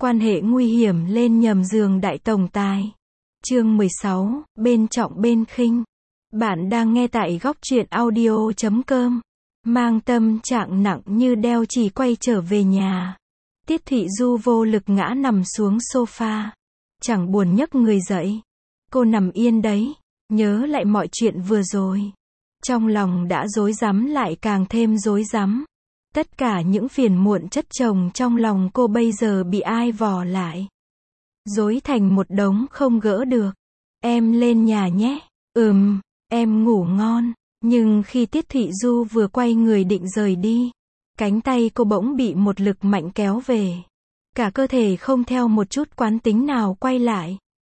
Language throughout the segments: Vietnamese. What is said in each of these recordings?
Quan hệ nguy hiểm lên nhầm giường đại tổng tài. Chương 16, bên trọng bên khinh. Bạn đang nghe tại góc truyện audio.com. Mang tâm trạng nặng như đeo chỉ quay trở về nhà. Tiết Thị Du vô lực ngã nằm xuống sofa. Chẳng buồn nhấc người dậy. Cô nằm yên đấy, nhớ lại mọi chuyện vừa rồi. Trong lòng đã rối rắm lại càng thêm rối rắm. Tất cả những phiền muộn chất chồng trong lòng cô bây giờ bị ai vò lại. Rối thành một đống không gỡ được. Em lên nhà nhé. Em ngủ ngon. Nhưng khi Tiết Thị Du vừa quay người định rời đi, cánh tay cô bỗng bị một lực mạnh kéo về. Cả cơ thể không theo một chút quán tính nào quay lại.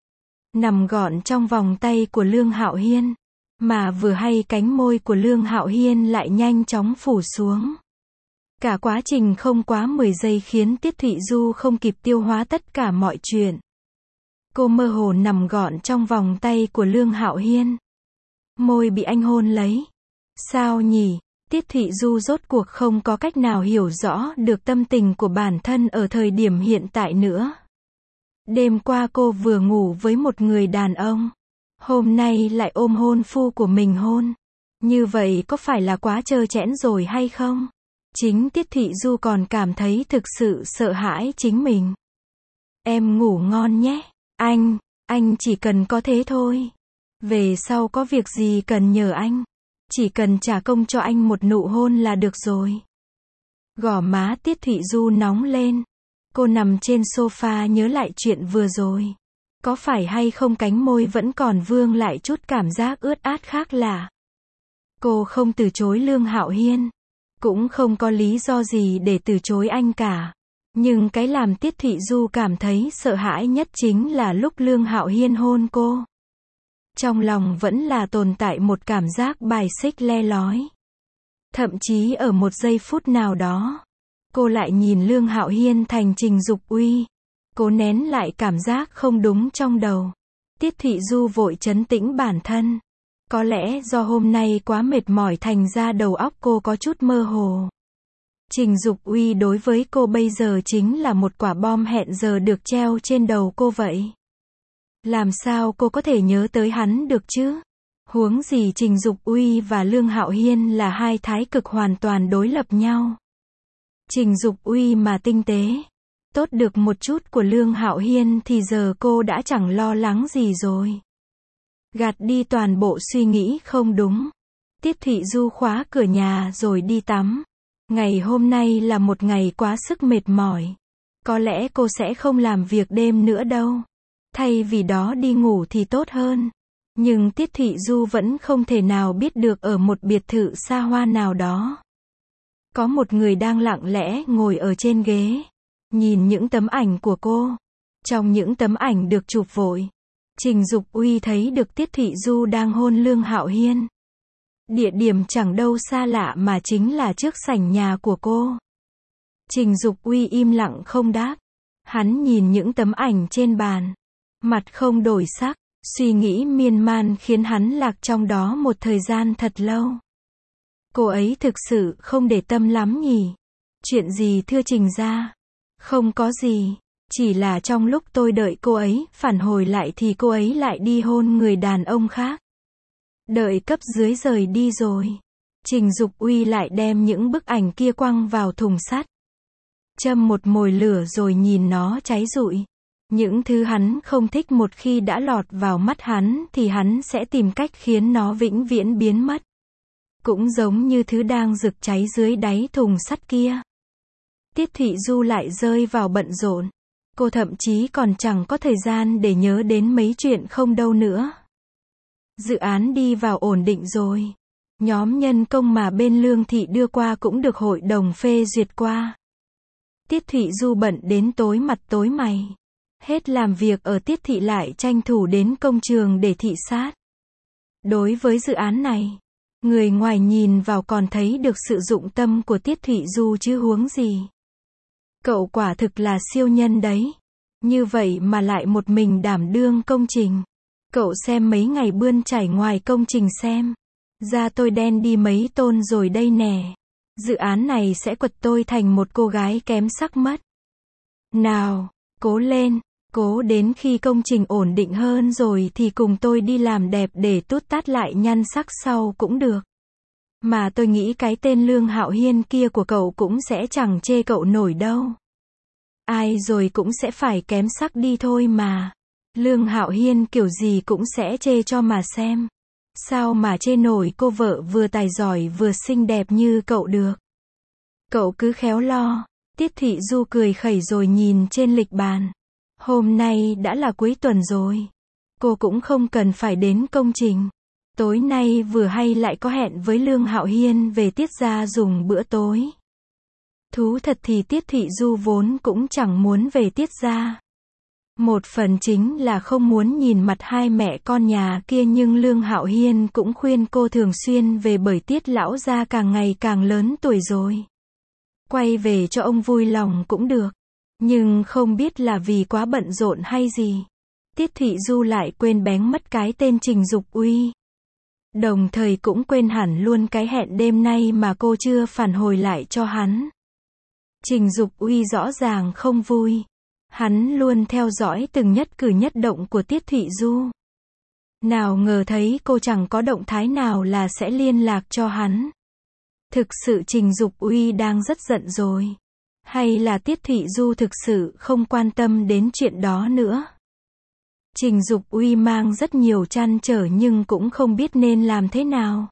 Nằm gọn trong vòng tay của Lương Hạo Hiên. Mà vừa hay cánh môi của Lương Hạo Hiên lại nhanh chóng phủ xuống. Cả quá trình không quá 10 giây khiến Tiết Thị Du không kịp tiêu hóa tất cả mọi chuyện. Cô mơ hồ nằm gọn trong vòng tay của Lương Hạo Hiên. Môi bị anh hôn lấy. Sao nhỉ? Tiết Thị Du rốt cuộc không có cách nào hiểu rõ được tâm tình của bản thân ở thời điểm hiện tại nữa. Đêm qua cô vừa ngủ với một người đàn ông. Hôm nay lại ôm hôn phu của mình hôn. Như vậy có phải là quá trơ trẽn rồi hay không? Chính Tiết Thị Du còn cảm thấy thực sự sợ hãi chính mình. Em ngủ ngon nhé. Anh chỉ cần có thế thôi. Về sau có việc gì cần nhờ anh. Chỉ cần trả công cho anh một nụ hôn là được rồi. Gò má Tiết Thị Du nóng lên. Cô nằm trên sofa nhớ lại chuyện vừa rồi. Có phải hay không cánh môi vẫn còn vương lại chút cảm giác ướt át khác lạ. Cô không từ chối Lương Hạo Hiên. Cũng không có lý do gì để từ chối anh cả. Nhưng cái làm Tiết Thị Du cảm thấy sợ hãi nhất chính là lúc Lương Hạo Hiên hôn cô. Trong lòng vẫn là tồn tại một cảm giác bài xích le lói. Thậm chí ở một giây phút nào đó, cô lại nhìn Lương Hạo Hiên thành Trình Dục Uy. Cố nén lại cảm giác không đúng trong đầu. Tiết Thị Du vội trấn tĩnh bản thân. Có lẽ do hôm nay quá mệt mỏi thành ra đầu óc cô có chút mơ hồ. Trình Dục Uy đối với cô bây giờ chính là một quả bom hẹn giờ được treo trên đầu cô vậy. Làm sao cô có thể nhớ tới hắn được chứ? Huống gì Trình Dục Uy và Lương Hạo Hiên là hai thái cực hoàn toàn đối lập nhau. Trình Dục Uy mà tinh tế, tốt được một chút của Lương Hạo Hiên thì giờ cô đã chẳng lo lắng gì rồi. Gạt đi toàn bộ suy nghĩ không đúng. Tiết Thị Du khóa cửa nhà rồi đi tắm. Ngày hôm nay là một ngày quá sức mệt mỏi. Có lẽ cô sẽ không làm việc đêm nữa đâu. Thay vì đó đi ngủ thì tốt hơn. Nhưng Tiết Thị Du vẫn không thể nào biết được ở một biệt thự xa hoa nào đó. Có một người đang lặng lẽ ngồi ở trên ghế. Nhìn những tấm ảnh của cô. Trong những tấm ảnh được chụp vội, Trình Dục Uy thấy được Tiết Thị Du đang hôn Lương Hạo Hiên. Địa điểm chẳng đâu xa lạ mà chính là trước sảnh nhà của cô. Trình Dục Uy im lặng không đáp. Hắn nhìn những tấm ảnh trên bàn. Mặt không đổi sắc, suy nghĩ miên man khiến hắn lạc trong đó một thời gian thật lâu. Cô ấy thực sự không để tâm lắm nhỉ? Chuyện gì thưa Trình gia? Không có gì. Chỉ là trong lúc tôi đợi cô ấy phản hồi lại thì cô ấy lại đi hôn người đàn ông khác. Đợi cấp dưới rời đi rồi, Trình Dục Uy lại đem những bức ảnh kia quăng vào thùng sắt. Châm một mồi lửa rồi nhìn nó cháy rụi. Những thứ hắn không thích một khi đã lọt vào mắt hắn thì hắn sẽ tìm cách khiến nó vĩnh viễn biến mất. Cũng giống như thứ đang rực cháy dưới đáy thùng sắt kia. Tiết Thị Du lại rơi vào bận rộn. Cô thậm chí còn chẳng có thời gian để nhớ đến mấy chuyện không đâu nữa. Dự án đi vào ổn định rồi. Nhóm nhân công mà bên Lương Thị đưa qua cũng được hội đồng phê duyệt qua. Tiết Thị Du bận đến tối mặt tối mày. Hết làm việc ở Tiết Thị lại tranh thủ đến công trường để thị sát. Đối với dự án này, người ngoài nhìn vào còn thấy được sự dụng tâm của Tiết Thị Du chứ huống gì. Cậu quả thực là siêu nhân đấy. Như vậy mà lại một mình đảm đương công trình. Cậu xem mấy ngày bươn chải ngoài công trình xem. Da tôi đen đi mấy tôn rồi đây nè. Dự án này sẽ quật tôi thành một cô gái kém sắc mất. Nào, Cố lên, cố đến khi công trình ổn định hơn rồi thì cùng tôi đi làm đẹp để tút tát lại nhan sắc sau cũng được. Mà tôi nghĩ cái tên Lương Hạo Hiên kia của cậu cũng sẽ chẳng chê cậu nổi đâu. Ai rồi cũng sẽ phải kém sắc đi thôi mà. Lương Hạo Hiên kiểu gì cũng sẽ chê cho mà xem. Sao mà chê nổi cô vợ vừa tài giỏi vừa xinh đẹp như cậu được. Cậu cứ khéo lo. Tiết Thị Du cười khẩy rồi nhìn trên lịch bàn. Hôm nay đã là cuối tuần rồi. Cô cũng không cần phải đến công trình. Tối nay vừa hay lại có hẹn với Lương Hạo Hiên về Tiết gia dùng bữa tối. Thú thật thì Tiết Thị Du vốn cũng chẳng muốn về Tiết gia. Một phần chính là không muốn nhìn mặt hai mẹ con nhà kia, nhưng Lương Hạo Hiên cũng khuyên cô thường xuyên về bởi Tiết lão gia càng ngày càng lớn tuổi rồi. Quay về cho ông vui lòng cũng được. Nhưng không biết là vì quá bận rộn hay gì. Tiết Thị Du lại quên bén mất cái tên Trình Dục Uy. Đồng thời cũng quên hẳn luôn cái hẹn đêm nay mà cô chưa phản hồi lại cho hắn. Trình Dục Uy rõ ràng không vui. Hắn luôn theo dõi từng nhất cử nhất động của Tiết Thị Du. Nào ngờ thấy cô chẳng có động thái nào là sẽ liên lạc cho hắn. Thực sự Trình Dục Uy đang rất giận rồi. Hay là Tiết Thị Du thực sự không quan tâm đến chuyện đó nữa. Trình Dục Uy mang rất nhiều trăn trở nhưng cũng không biết nên làm thế nào.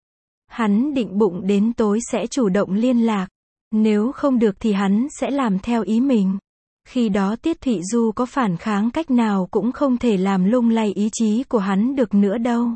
Hắn định bụng đến tối sẽ chủ động liên lạc. Nếu không được thì hắn sẽ làm theo ý mình. Khi đó Tiết Thị Du có phản kháng cách nào cũng không thể làm lung lay ý chí của hắn được nữa đâu.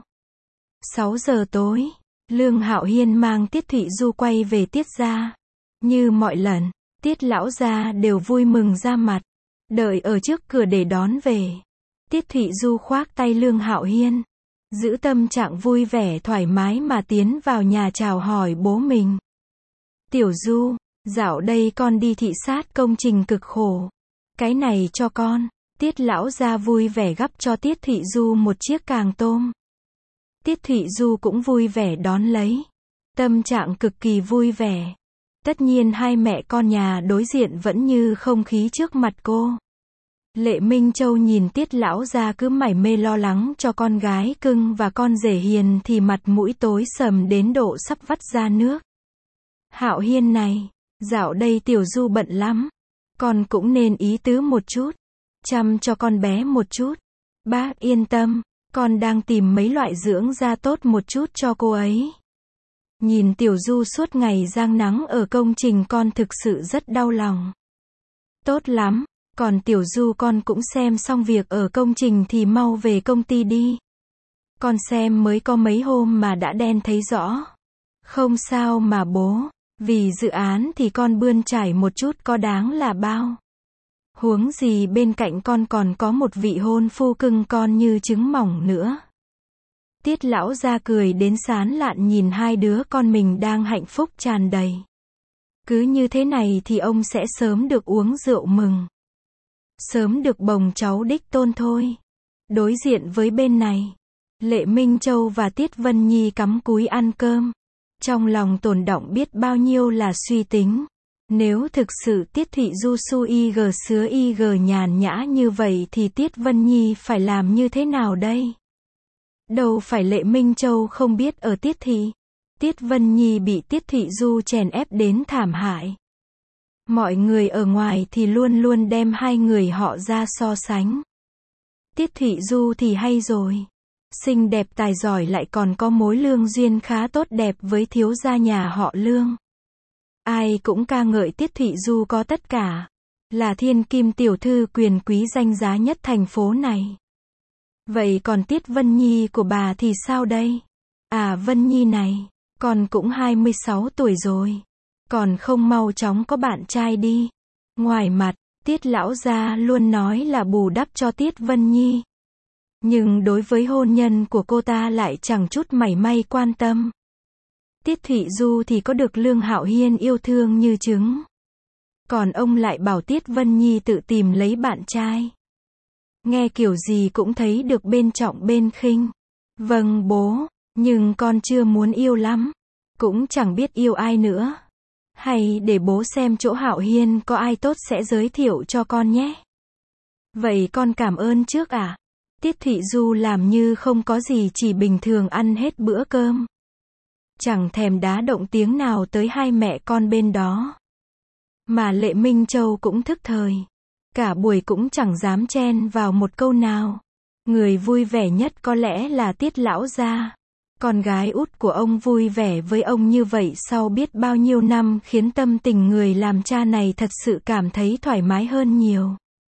6 giờ tối, Lương Hạo Hiên mang Tiết Thị Du quay về Tiết gia. Như mọi lần, Tiết lão gia đều vui mừng ra mặt, đợi ở trước cửa để đón về. Tiết Thị Du khoác tay Lương Hạo Hiên, giữ tâm trạng vui vẻ thoải mái mà tiến vào nhà chào hỏi bố mình. Tiểu Du, dạo đây con đi thị sát công trình cực khổ. Cái này cho con. Tiết lão gia vui vẻ gắp cho Tiết Thị Du một chiếc càng tôm. Tiết Thị Du cũng vui vẻ đón lấy. Tâm trạng cực kỳ vui vẻ. Tất nhiên hai mẹ con nhà đối diện vẫn như không khí trước mặt cô. Lệ Minh Châu nhìn Tiết lão gia cứ mải mê lo lắng cho con gái cưng và con rể hiền thì mặt mũi tối sầm đến độ sắp vắt ra nước. Hạo Hiên này, dạo đây Tiểu Du bận lắm. Con cũng nên ý tứ một chút. Chăm cho con bé một chút. Bác yên tâm, con đang tìm mấy loại dưỡng da tốt một chút cho cô ấy. Nhìn Tiểu Du suốt ngày giang nắng ở công trình con thực sự rất đau lòng. Tốt lắm, còn Tiểu Du con cũng xem xong việc ở công trình thì mau về công ty đi. Con xem mới có mấy hôm mà đã đen thấy rõ. Không sao mà bố, vì dự án thì con bươn trải một chút có đáng là bao. Huống gì bên cạnh con còn có một vị hôn phu cưng con như trứng mỏng nữa. Tiết lão gia cười đến sán lạn nhìn hai đứa con mình đang hạnh phúc tràn đầy. Cứ như thế này thì ông sẽ sớm được uống rượu mừng. Sớm được bồng cháu đích tôn thôi. Đối diện với bên này, Lệ Minh Châu và Tiết Vân Nhi cắm cúi ăn cơm. Trong lòng tồn đọng biết bao nhiêu là suy tính. Nếu thực sự Tiết Thị Du su y sứa y nhàn nhã như vậy thì Tiết Vân Nhi phải làm như thế nào đây? Đâu phải Lệ Minh Châu không biết ở Tiết Thị. Tiết Vân Nhi bị Tiết Thị Du chèn ép đến thảm hại. Mọi người ở ngoài thì luôn luôn đem hai người họ ra so sánh. Tiết Thị Du thì hay rồi. Xinh đẹp tài giỏi lại còn có mối lương duyên khá tốt đẹp với thiếu gia nhà họ Lương. Ai cũng ca ngợi Tiết Thị Du có tất cả. Là thiên kim tiểu thư quyền quý danh giá nhất thành phố này. Vậy còn Tiết Vân Nhi của bà thì sao đây? À Vân Nhi này, con cũng 26 tuổi rồi. Còn không mau chóng có bạn trai đi. Ngoài mặt, Tiết lão gia luôn nói là bù đắp cho Tiết Vân Nhi. Nhưng đối với hôn nhân của cô ta lại chẳng chút mảy may quan tâm. Tiết Thị Du thì có được Lương Hạo Hiên yêu thương như trứng. Còn ông lại bảo Tiết Vân Nhi tự tìm lấy bạn trai. Nghe kiểu gì cũng thấy được bên trọng bên khinh. Vâng bố, nhưng con chưa muốn yêu lắm. Cũng chẳng biết yêu ai nữa. Hay để bố xem chỗ Hạo Hiên có ai tốt sẽ giới thiệu cho con nhé. Vậy con cảm ơn trước à? Tiết Thị Du làm như không có gì, chỉ bình thường ăn hết bữa cơm. Chẳng thèm đá động tiếng nào tới hai mẹ con bên đó. Mà Lệ Minh Châu cũng thức thời. Cả buổi cũng chẳng dám chen vào một câu nào. Người vui vẻ nhất có lẽ là Tiết lão gia. Con gái út của ông vui vẻ với ông như vậy sau biết bao nhiêu năm, khiến tâm tình người làm cha này thật sự cảm thấy thoải mái hơn nhiều.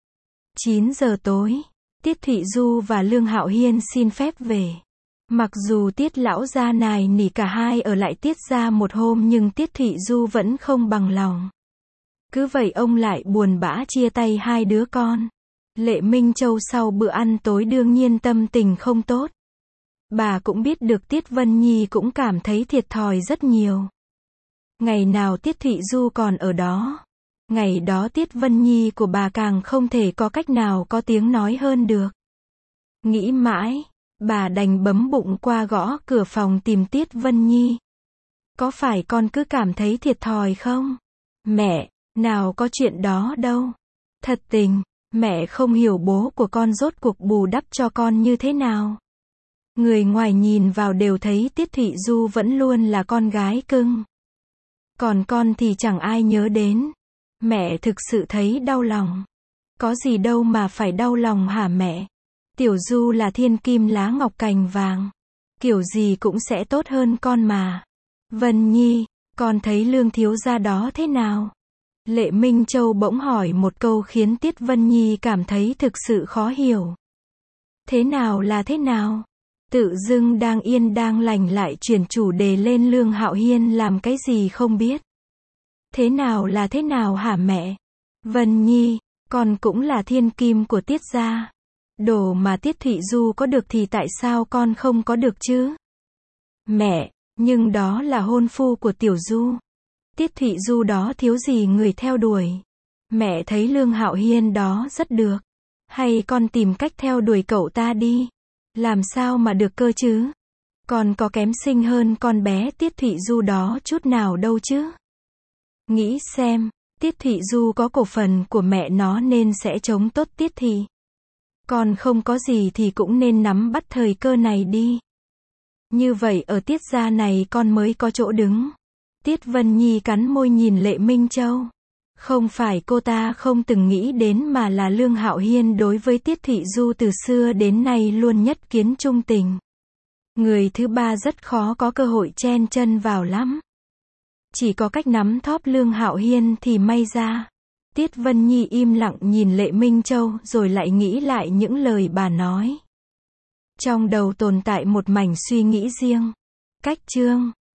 9 giờ tối, Tiết Thị Du và Lương Hạo Hiên xin phép về. Mặc dù Tiết lão gia nài nỉ cả hai ở lại Tiết gia một hôm, nhưng Tiết Thị Du vẫn không bằng lòng. Cứ vậy ông lại buồn bã chia tay hai đứa con. Lệ Minh Châu sau bữa ăn tối đương nhiên tâm tình không tốt. Bà cũng biết được Tiết Vân Nhi cũng cảm thấy thiệt thòi rất nhiều. Ngày nào Tiết Thị Du còn ở đó, ngày đó Tiết Vân Nhi của bà càng không thể có cách nào có tiếng nói hơn được. Nghĩ mãi, bà đành bấm bụng qua gõ cửa phòng tìm Tiết Vân Nhi. Có phải con cứ cảm thấy thiệt thòi không? Mẹ, nào có chuyện đó đâu. Thật tình, mẹ không hiểu bố của con rốt cuộc bù đắp cho con như thế nào. Người ngoài nhìn vào đều thấy Tiết Thị Du vẫn luôn là con gái cưng. Còn con thì chẳng ai nhớ đến. Mẹ thực sự thấy đau lòng. Có gì đâu mà phải đau lòng hả mẹ? Tiểu Du là thiên kim lá ngọc cành vàng. Kiểu gì cũng sẽ tốt hơn con mà. Vân Nhi, con thấy Lương thiếu gia đó thế nào? Lệ Minh Châu bỗng hỏi một câu khiến Tiết Vân Nhi cảm thấy thực sự khó hiểu. Thế nào là thế nào? Tự dưng đang yên đang lành lại chuyển chủ đề lên Lương Hạo Hiên làm cái gì không biết. Thế nào là thế nào hả mẹ? Vân Nhi, con cũng là thiên kim của Tiết gia. Đồ mà Tiết Thị Du có được thì tại sao con không có được chứ? Mẹ, nhưng đó là hôn phu của Tiểu Du. Tiết Thị Du đó thiếu gì người theo đuổi. Mẹ thấy Lương Hạo Hiên đó rất được. Hay con tìm cách theo đuổi cậu ta đi. Làm sao mà được cơ chứ? Con có kém xinh hơn con bé Tiết Thị Du đó chút nào đâu chứ? Nghĩ xem, Tiết Thị Du có cổ phần của mẹ nó nên sẽ chống tốt Tiết Thị. Con không có gì thì cũng nên nắm bắt thời cơ này đi. Như vậy ở Tiết gia này con mới có chỗ đứng. Tiết Vân Nhi cắn môi nhìn Lệ Minh Châu. Không phải cô ta không từng nghĩ đến mà là Lương Hạo Hiên đối với Tiết Thị Du từ xưa đến nay luôn nhất kiến trung tình. Người thứ ba rất khó có cơ hội chen chân vào lắm. Chỉ có cách nắm thóp Lương Hạo Hiên thì may ra. Tiết Vân Nhi im lặng nhìn Lệ Minh Châu rồi lại nghĩ lại những lời bà nói. Trong đầu tồn tại một mảnh suy nghĩ riêng. Cách chương